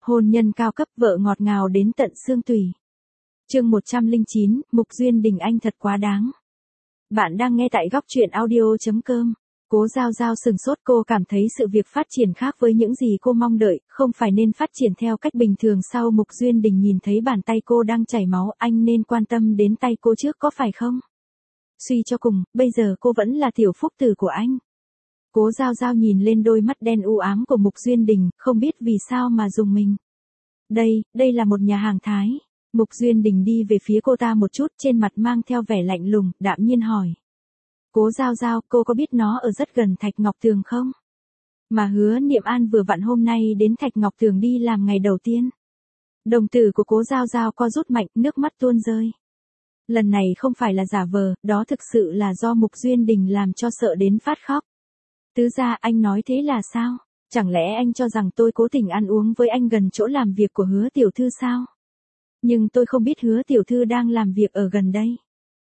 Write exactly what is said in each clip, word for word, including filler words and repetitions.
Hôn nhân cao cấp, vợ ngọt ngào đến tận xương tủy. Chương một trăm lẻ chín, Mục Duyên Đình anh thật quá đáng. Bạn đang nghe tại góc truyện audio chấm com. Cố Giao Giao sừng sốt, cô cảm thấy sự việc phát triển khác với những gì cô mong đợi, không phải nên phát triển theo cách bình thường sao? Mục Duyên Đình nhìn thấy bàn tay cô đang chảy máu, anh nên quan tâm đến tay cô trước có phải không? Suy cho cùng, bây giờ cô vẫn là tiểu phúc tử của anh. Cố Giao Giao nhìn lên đôi mắt đen u ám của Mục Duyên Đình, không biết vì sao mà rùng mình. Đây, đây là một nhà hàng Thái. Mục Duyên Đình đi về phía cô ta một chút, trên mặt mang theo vẻ lạnh lùng, đạm nhiên hỏi. Cố Giao Giao, cô có biết nó ở rất gần Thạch Ngọc Tường không? Mà Hứa Niệm An vừa vặn hôm nay đến Thạch Ngọc Tường đi làm ngày đầu tiên. Đồng tử của Cố Giao Giao co rút mạnh, nước mắt tuôn rơi. Lần này không phải là giả vờ, đó thực sự là do Mục Duyên Đình làm cho sợ đến phát khóc. Tứ gia, anh nói thế là sao? Chẳng lẽ anh cho rằng tôi cố tình ăn uống với anh gần chỗ làm việc của Hứa tiểu thư sao? Nhưng tôi không biết Hứa tiểu thư đang làm việc ở gần đây.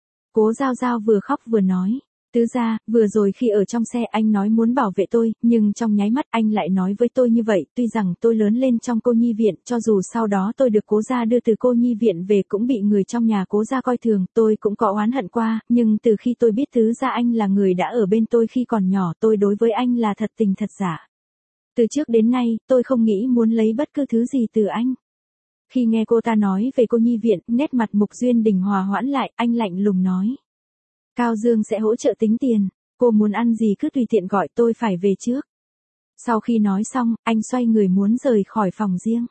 Cố Giao Giao vừa khóc vừa nói. Tứ gia, vừa rồi khi ở trong xe anh nói muốn bảo vệ tôi, nhưng trong nháy mắt anh lại nói với tôi như vậy, tuy rằng tôi lớn lên trong cô nhi viện, cho dù sau đó tôi được Cố gia đưa từ cô nhi viện về cũng bị người trong nhà Cố gia coi thường, tôi cũng có oán hận qua, nhưng từ khi tôi biết tứ gia anh là người đã ở bên tôi khi còn nhỏ, tôi đối với anh là thật tình thật giả. Từ trước đến nay, tôi không nghĩ muốn lấy bất cứ thứ gì từ anh. Khi nghe cô ta nói về cô nhi viện, nét mặt Mục Duyên Đình hòa hoãn lại, anh lạnh lùng nói. Cao Dương sẽ hỗ trợ tính tiền, cô muốn ăn gì cứ tùy tiện gọi, tôi phải về trước. Sau khi nói xong, anh xoay người muốn rời khỏi phòng riêng.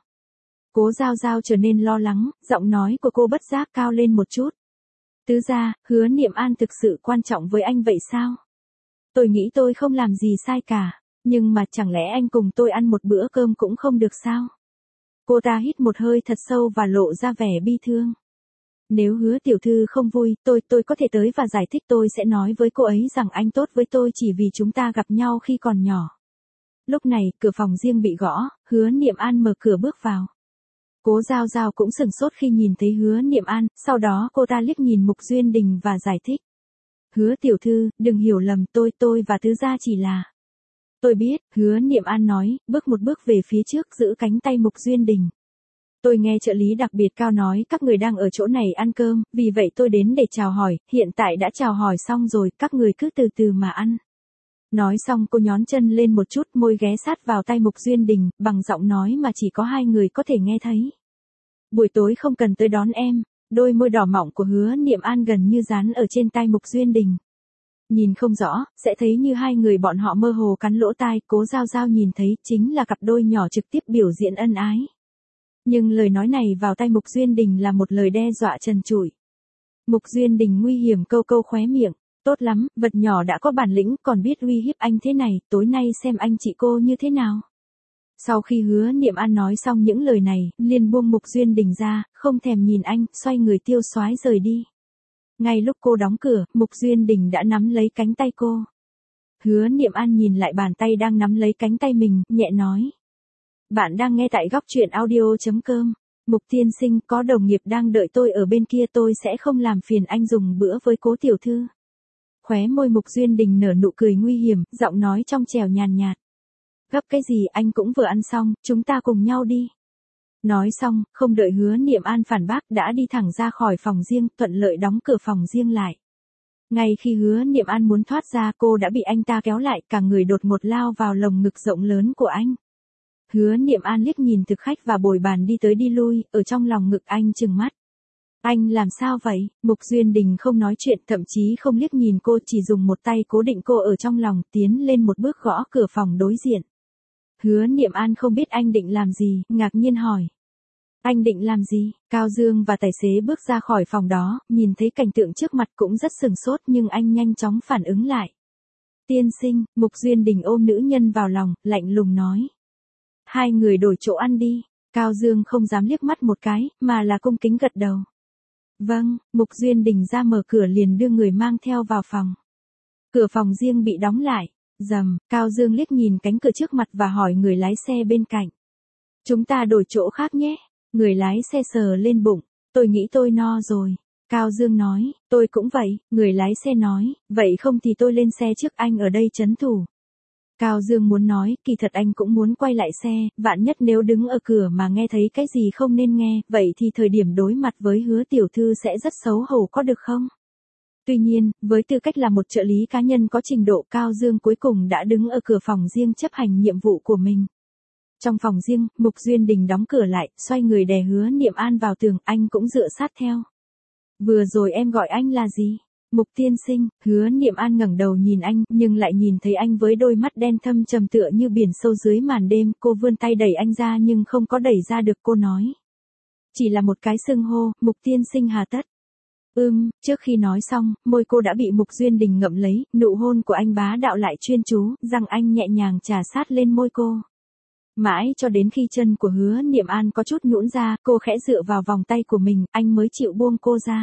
Cố Giao Giao trở nên lo lắng, giọng nói của cô bất giác cao lên một chút. Tứ gia, Hứa Niệm An thực sự quan trọng với anh vậy sao? Tôi nghĩ tôi không làm gì sai cả, nhưng mà chẳng lẽ anh cùng tôi ăn một bữa cơm cũng không được sao? Cô ta hít một hơi thật sâu và lộ ra vẻ bi thương. Nếu Hứa tiểu thư không vui, tôi tôi có thể tới và giải thích, tôi sẽ nói với cô ấy rằng anh tốt với tôi chỉ vì chúng ta gặp nhau khi còn nhỏ. Lúc này, cửa phòng riêng bị gõ, Hứa Niệm An mở cửa bước vào. Cố Giao Giao cũng sừng sốt khi nhìn thấy Hứa Niệm An, sau đó cô ta liếc nhìn Mục Duyên Đình và giải thích. Hứa tiểu thư, đừng hiểu lầm, tôi tôi và tứ gia chỉ là... Tôi biết, Hứa Niệm An nói, bước một bước về phía trước giữ cánh tay Mục Duyên Đình. Tôi nghe trợ lý đặc biệt Cao nói các người đang ở chỗ này ăn cơm, vì vậy tôi đến để chào hỏi, hiện tại đã chào hỏi xong rồi, các người cứ từ từ mà ăn. Nói xong cô nhón chân lên một chút, môi ghé sát vào tay Mục Duyên Đình, bằng giọng nói mà chỉ có hai người có thể nghe thấy. Buổi tối không cần tới đón em, đôi môi đỏ mọng của Hứa Niệm An gần như dán ở trên tay Mục Duyên Đình. Nhìn không rõ, sẽ thấy như hai người bọn họ mơ hồ cắn lỗ tai, Cố Giao Giao nhìn thấy chính là cặp đôi nhỏ trực tiếp biểu diễn ân ái. Nhưng lời nói này vào tay Mục Duyên Đình là một lời đe dọa trần trụi. Mục Duyên Đình nguy hiểm câu câu khóe miệng, tốt lắm, vật nhỏ đã có bản lĩnh còn biết uy hiếp anh thế này, tối nay xem anh chị cô như thế nào. Sau khi Hứa Niệm An nói xong những lời này, liền buông Mục Duyên Đình ra, không thèm nhìn anh, xoay người tiêu xoái rời đi. Ngay lúc cô đóng cửa, Mục Duyên Đình đã nắm lấy cánh tay cô. Hứa Niệm An nhìn lại bàn tay đang nắm lấy cánh tay mình, nhẹ nói. Bạn đang nghe tại góc truyện audio chấm com. Mục tiên sinh, có đồng nghiệp đang đợi tôi ở bên kia, tôi sẽ không làm phiền anh dùng bữa với Cố tiểu thư. Khóe môi Mục Duyên Đình nở nụ cười nguy hiểm, giọng nói trong trẻo nhàn nhạt. Gấp cái gì, anh cũng vừa ăn xong, chúng ta cùng nhau đi. Nói xong, không đợi Hứa Niệm An phản bác đã đi thẳng ra khỏi phòng riêng, thuận lợi đóng cửa phòng riêng lại. Ngay khi Hứa Niệm An muốn thoát ra, cô đã bị anh ta kéo lại, cả người đột ngột lao vào lồng ngực rộng lớn của anh. Hứa Niệm An liếc nhìn thực khách và bồi bàn đi tới đi lui, ở trong lòng ngực anh trừng mắt. Anh làm sao vậy? Mục Duyên Đình không nói chuyện, thậm chí không liếc nhìn cô, chỉ dùng một tay cố định cô ở trong lòng, tiến lên một bước gõ cửa phòng đối diện. Hứa Niệm An không biết anh định làm gì, ngạc nhiên hỏi. Anh định làm gì? Cao Dương và tài xế bước ra khỏi phòng đó, nhìn thấy cảnh tượng trước mặt cũng rất sừng sốt nhưng anh nhanh chóng phản ứng lại. Tiên sinh, Mục Duyên Đình ôm nữ nhân vào lòng, lạnh lùng nói. Hai người đổi chỗ ăn đi. Cao Dương không dám liếc mắt một cái, mà là cung kính gật đầu. Vâng, Mục Duyên Đình ra mở cửa liền đưa người mang theo vào phòng. Cửa phòng riêng bị đóng lại. Rầm, Cao Dương liếc nhìn cánh cửa trước mặt và hỏi người lái xe bên cạnh. Chúng ta đổi chỗ khác nhé. Người lái xe sờ lên bụng. Tôi nghĩ tôi no rồi. Cao Dương nói, tôi cũng vậy. Người lái xe nói, vậy không thì tôi lên xe trước, anh ở đây trấn thủ. Cao Dương muốn nói, kỳ thật anh cũng muốn quay lại xe, vạn nhất nếu đứng ở cửa mà nghe thấy cái gì không nên nghe, vậy thì thời điểm đối mặt với Hứa tiểu thư sẽ rất xấu hổ có được không? Tuy nhiên, với tư cách là một trợ lý cá nhân có trình độ, Cao Dương cuối cùng đã đứng ở cửa phòng riêng chấp hành nhiệm vụ của mình. Trong phòng riêng, Mục Duyên Đình đóng cửa lại, xoay người đè Hứa Niệm An vào tường, anh cũng dựa sát theo. Vừa rồi em gọi anh là gì? Mục tiên sinh. Hứa Niệm An ngẩng đầu nhìn anh, nhưng lại nhìn thấy anh với đôi mắt đen thâm trầm tựa như biển sâu dưới màn đêm. Cô vươn tay đẩy anh ra nhưng không có đẩy ra được, cô nói. Chỉ là một cái xưng hô, Mục tiên sinh hà tất. Ưm, trước khi nói xong, môi cô đã bị Mục Duyên Đình ngậm lấy, nụ hôn của anh bá đạo lại chuyên chú, răng anh nhẹ nhàng chà sát lên môi cô. Mãi cho đến khi chân của Hứa Niệm An có chút nhũn ra, cô khẽ dựa vào vòng tay của mình, anh mới chịu buông cô ra.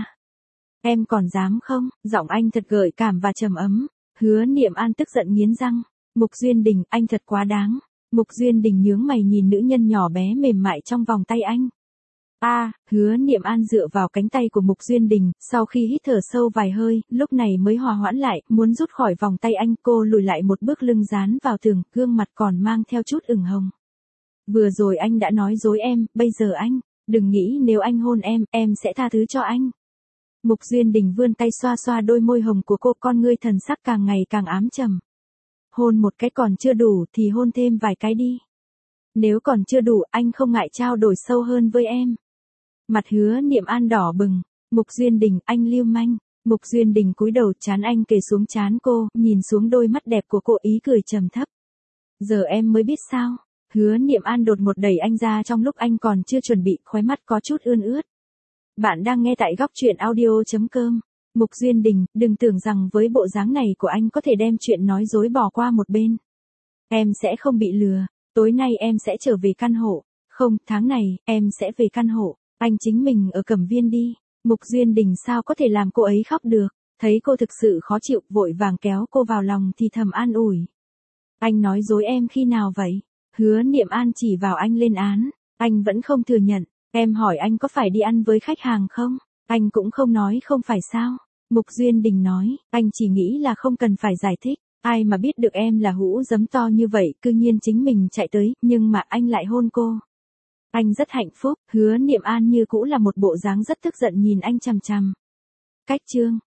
Em còn dám không? Giọng anh thật gợi cảm và trầm ấm. Hứa Niệm An tức giận nghiến răng. Mục Duyên Đình, anh thật quá đáng. Mục Duyên Đình nhướng mày nhìn nữ nhân nhỏ bé mềm mại trong vòng tay anh. A, à, Hứa Niệm An dựa vào cánh tay của Mục Duyên Đình, sau khi hít thở sâu vài hơi, lúc này mới hòa hoãn lại, muốn rút khỏi vòng tay anh, cô lùi lại một bước, lưng dán vào tường, gương mặt còn mang theo chút ửng hồng. Vừa rồi anh đã nói dối em, bây giờ anh, đừng nghĩ nếu anh hôn em, em sẽ tha thứ cho anh. Mục Duyên Đình vươn tay xoa xoa đôi môi hồng của cô, con ngươi thần sắc càng ngày càng ám trầm. Hôn một cái còn chưa đủ thì hôn thêm vài cái đi. Nếu còn chưa đủ, anh không ngại trao đổi sâu hơn với em. Mặt Hứa Niệm An đỏ bừng. Mục Duyên Đình, anh lưu manh. Mục Duyên Đình cúi đầu, trán anh kề xuống trán cô, nhìn xuống đôi mắt đẹp của cô, ý cười trầm thấp. Giờ em mới biết sao. Hứa Niệm An đột ngột đẩy anh ra trong lúc anh còn chưa chuẩn bị, khóe mắt có chút ươn ướt. Bạn đang nghe tại góc truyện audio chấm com. Mục Duyên Đình, đừng tưởng rằng với bộ dáng này của anh có thể đem chuyện nói dối bỏ qua một bên. Em sẽ không bị lừa, tối nay em sẽ trở về căn hộ. Không, tháng này, em sẽ về căn hộ. Anh chính mình ở Cẩm Viên đi. Mục Duyên Đình sao có thể làm cô ấy khóc được. Thấy cô thực sự khó chịu, vội vàng kéo cô vào lòng thì thầm an ủi. Anh nói dối em khi nào vậy? Hứa Niệm An chỉ vào anh lên án. Anh vẫn không thừa nhận. Em hỏi anh có phải đi ăn với khách hàng không? Anh cũng không nói không phải sao? Mục Duyên Đình nói, anh chỉ nghĩ là không cần phải giải thích. Ai mà biết được em là hũ giấm to như vậy, cư nhiên chính mình chạy tới, nhưng mà anh lại hôn cô. Anh rất hạnh phúc. Hứa Niệm An như cũ là một bộ dáng rất tức giận nhìn anh chằm chằm. Cách chương.